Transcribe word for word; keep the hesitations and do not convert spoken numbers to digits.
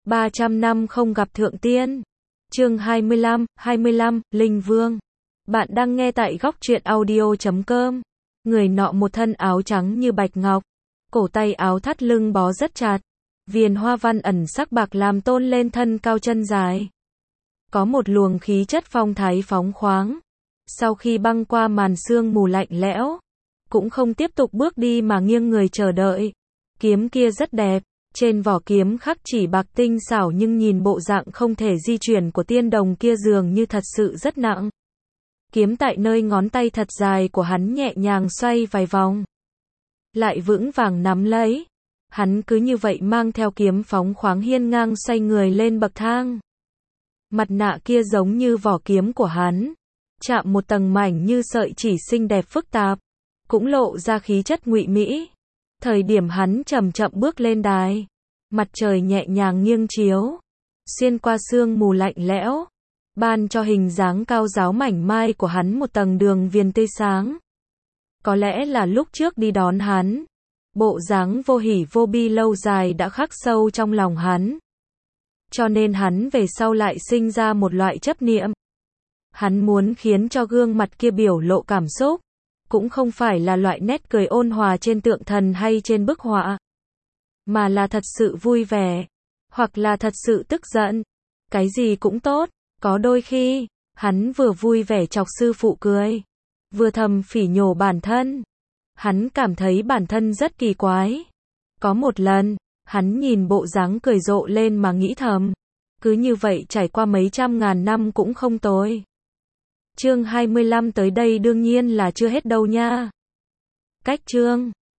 ba trăm năm không gặp thượng tiên. Chương hai mươi lăm, hai mươi lăm, Linh Vương. Bạn đang nghe tại góc truyện audio chấm com. Người nọ một thân áo trắng như bạch ngọc, cổ tay áo thắt lưng bó rất chặt, viền hoa văn ẩn sắc bạc làm tôn lên thân cao chân dài. Có một luồng khí chất phong thái phóng khoáng. Sau khi băng qua màn sương mù lạnh lẽo, cũng không tiếp tục bước đi mà nghiêng người chờ đợi. Kiếm kia rất đẹp, trên vỏ kiếm khắc chỉ bạc tinh xảo nhưng nhìn bộ dạng không thể di chuyển của tiên đồng kia dường như thật sự rất nặng. Kiếm tại nơi ngón tay thật dài của hắn nhẹ nhàng xoay vài vòng, lại vững vàng nắm lấy. Hắn cứ như vậy mang theo kiếm phóng khoáng hiên ngang xoay người lên bậc thang. Mặt nạ kia giống như vỏ kiếm của hắn, chạm một tầng mảnh như sợi chỉ xinh đẹp phức tạp, cũng lộ ra khí chất ngụy mỹ. Thời điểm hắn chậm chậm bước lên đài, mặt trời nhẹ nhàng nghiêng chiếu, xuyên qua sương mù lạnh lẽo, ban cho hình dáng cao ráo mảnh mai của hắn một tầng đường viền tươi sáng. Có lẽ là lúc trước đi đón hắn, bộ dáng vô hỉ vô bi lâu dài đã khắc sâu trong lòng hắn. Cho nên hắn về sau lại sinh ra một loại chấp niệm. Hắn muốn khiến cho gương mặt kia biểu lộ cảm xúc, cũng không phải là loại nét cười ôn hòa trên tượng thần hay trên bức họa, mà là thật sự vui vẻ, hoặc là thật sự tức giận. Cái gì cũng tốt, có đôi khi, hắn vừa vui vẻ chọc sư phụ cười, vừa thầm phỉ nhổ bản thân. Hắn cảm thấy bản thân rất kỳ quái. Có một lần, hắn nhìn bộ dáng cười rộ lên mà nghĩ thầm, cứ như vậy trải qua mấy trăm ngàn năm cũng không tồi. Chương hai mươi lăm tới đây đương nhiên là chưa hết đâu nha. Cách chương